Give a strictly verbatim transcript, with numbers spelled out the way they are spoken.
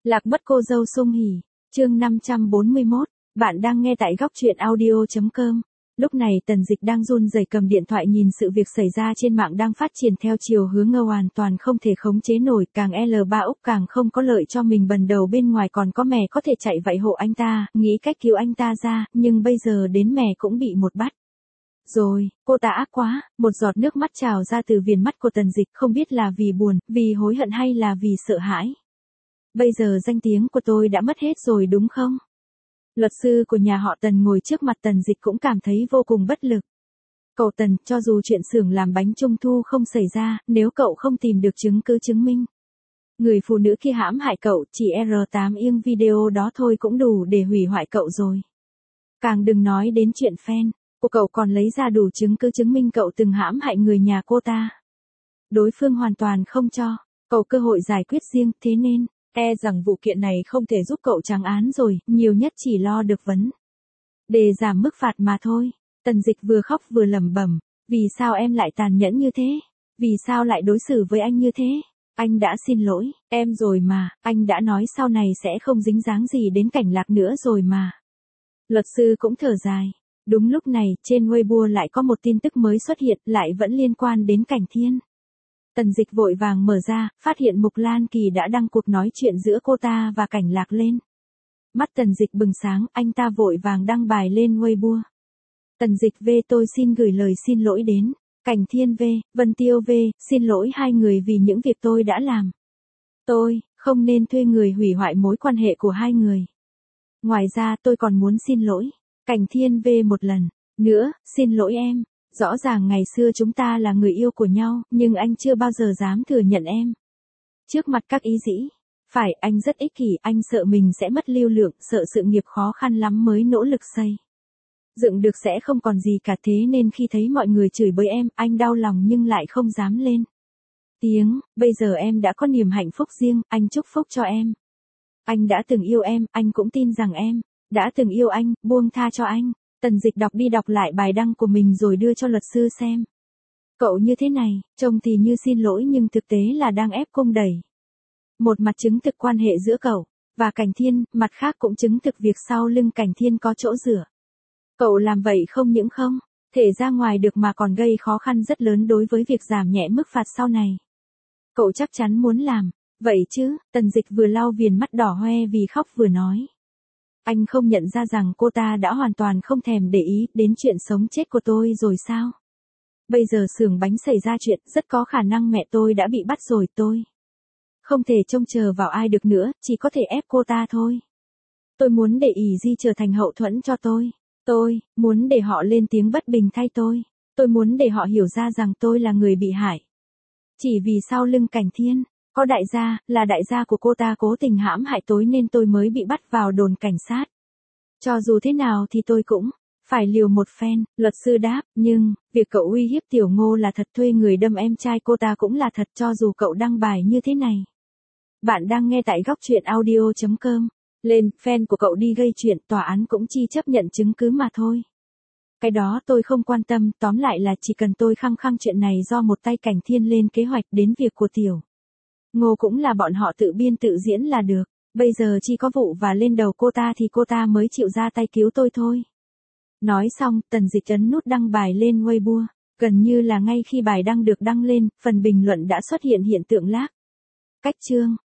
Lạc mất cô dâu Sung Hỉ, chương năm trăm bốn mươi mốt, bạn đang nghe tại góc truyện audio chấm com. Lúc này Tần Dịch đang run rẩy cầm điện thoại nhìn sự việc xảy ra trên mạng đang phát triển theo chiều hướng ngờ hoàn toàn không thể khống chế nổi, càng L ba Úc càng không có lợi cho mình, bần đầu bên ngoài còn có mẹ có thể chạy vậy hộ anh ta, nghĩ cách cứu anh ta ra, nhưng bây giờ đến mẹ cũng bị một bắt. Rồi, cô ta ác quá, một giọt nước mắt trào ra từ viền mắt của Tần Dịch, không biết là vì buồn, vì hối hận hay là vì sợ hãi. Bây giờ danh tiếng của tôi đã mất hết rồi đúng không? Luật sư của nhà họ Tần ngồi trước mặt Tần Dịch cũng cảm thấy vô cùng bất lực. Cậu Tần, cho dù chuyện xưởng làm bánh trung thu không xảy ra, nếu cậu không tìm được chứng cứ chứng minh người phụ nữ kia hãm hại cậu, chỉ R tám yên video đó thôi cũng đủ để hủy hoại cậu rồi. Càng đừng nói đến chuyện fan của cậu còn lấy ra đủ chứng cứ chứng minh cậu từng hãm hại người nhà cô ta. Đối phương hoàn toàn không cho cậu cơ hội giải quyết riêng, thế nên e rằng vụ kiện này không thể giúp cậu trắng án rồi, nhiều nhất chỉ lo được vấn đề giảm mức phạt mà thôi. Tần Dịch vừa khóc vừa lẩm bẩm, vì sao em lại tàn nhẫn như thế? Vì sao lại đối xử với anh như thế? Anh đã xin lỗi em rồi mà, anh đã nói sau này sẽ không dính dáng gì đến Cảnh Lạc nữa rồi mà. Luật sư cũng thở dài. Đúng lúc này, trên Weibo lại có một tin tức mới xuất hiện, lại vẫn liên quan đến Cảnh Thiên. Tần Dịch vội vàng mở ra, phát hiện Mục Lan Kỳ đã đăng cuộc nói chuyện giữa cô ta và Cảnh Lạc lên. Mắt Tần Dịch bừng sáng, anh ta vội vàng đăng bài lên Weibo. Tần Dịch V, tôi xin gửi lời xin lỗi đến Cảnh Thiên V, Vân Tiêu V, xin lỗi hai người vì những việc tôi đã làm. Tôi không nên thuê người hủy hoại mối quan hệ của hai người. Ngoài ra tôi còn muốn xin lỗi Cảnh Thiên V một lần nữa, xin lỗi em. Rõ ràng ngày xưa chúng ta là người yêu của nhau, nhưng anh chưa bao giờ dám thừa nhận em trước mặt các ý dĩ. Phải, anh rất ích kỷ, anh sợ mình sẽ mất lưu lượng, sợ sự nghiệp khó khăn lắm mới nỗ lực xây dựng được sẽ không còn gì cả, thế nên khi thấy mọi người chửi bới em, anh đau lòng nhưng lại không dám lên tiếng. Bây giờ em đã có niềm hạnh phúc riêng, anh chúc phúc cho em. Anh đã từng yêu em, anh cũng tin rằng em đã từng yêu anh, buông tha cho anh. Tần Dịch đọc đi đọc lại bài đăng của mình rồi đưa cho luật sư xem. Cậu như thế này, trông thì như xin lỗi nhưng thực tế là đang ép cung đẩy. Một mặt chứng thực quan hệ giữa cậu và Cảnh Thiên, mặt khác cũng chứng thực việc sau lưng Cảnh Thiên có chỗ dựa. Cậu làm vậy không những không thể ra ngoài được mà còn gây khó khăn rất lớn đối với việc giảm nhẹ mức phạt sau này. Cậu chắc chắn muốn làm vậy chứ? Tần Dịch vừa lau viền mắt đỏ hoe vì khóc vừa nói. Anh không nhận ra rằng cô ta đã hoàn toàn không thèm để ý đến chuyện sống chết của tôi rồi sao? Bây giờ xưởng bánh xảy ra chuyện, rất có khả năng mẹ tôi đã bị bắt rồi, tôi không thể trông chờ vào ai được nữa, chỉ có thể ép cô ta thôi. Tôi muốn để ỷ Di trở thành hậu thuẫn cho tôi. Tôi muốn để họ lên tiếng bất bình thay tôi. Tôi muốn để họ hiểu ra rằng tôi là người bị hại. Chỉ vì sau lưng Cảnh Thiên có đại gia, là đại gia của cô ta cố tình hãm hại tôi nên tôi mới bị bắt vào đồn cảnh sát. Cho dù thế nào thì tôi cũng phải liều một phen. Luật sư đáp, nhưng việc cậu uy hiếp Tiểu Ngô là thật, thuê người đâm em trai cô ta cũng là thật, cho dù cậu đăng bài như thế này. Bạn đang nghe tại góc truyện audio chấm com. Lên, fan của cậu đi gây chuyện, tòa án cũng chi chấp nhận chứng cứ mà thôi. Cái đó tôi không quan tâm, tóm lại là chỉ cần tôi khăng khăng chuyện này do một tay Cảnh Thiên lên kế hoạch, đến việc của Tiểu Ngô cũng là bọn họ tự biên tự diễn là được. Bây giờ chỉ có vụ và lên đầu cô ta thì cô ta mới chịu ra tay cứu tôi thôi. Nói xong, Tần Dịch ấn nút đăng bài lên Weibo. Gần như là ngay khi bài đăng được đăng lên, phần bình luận đã xuất hiện hiện tượng lag. Cách chương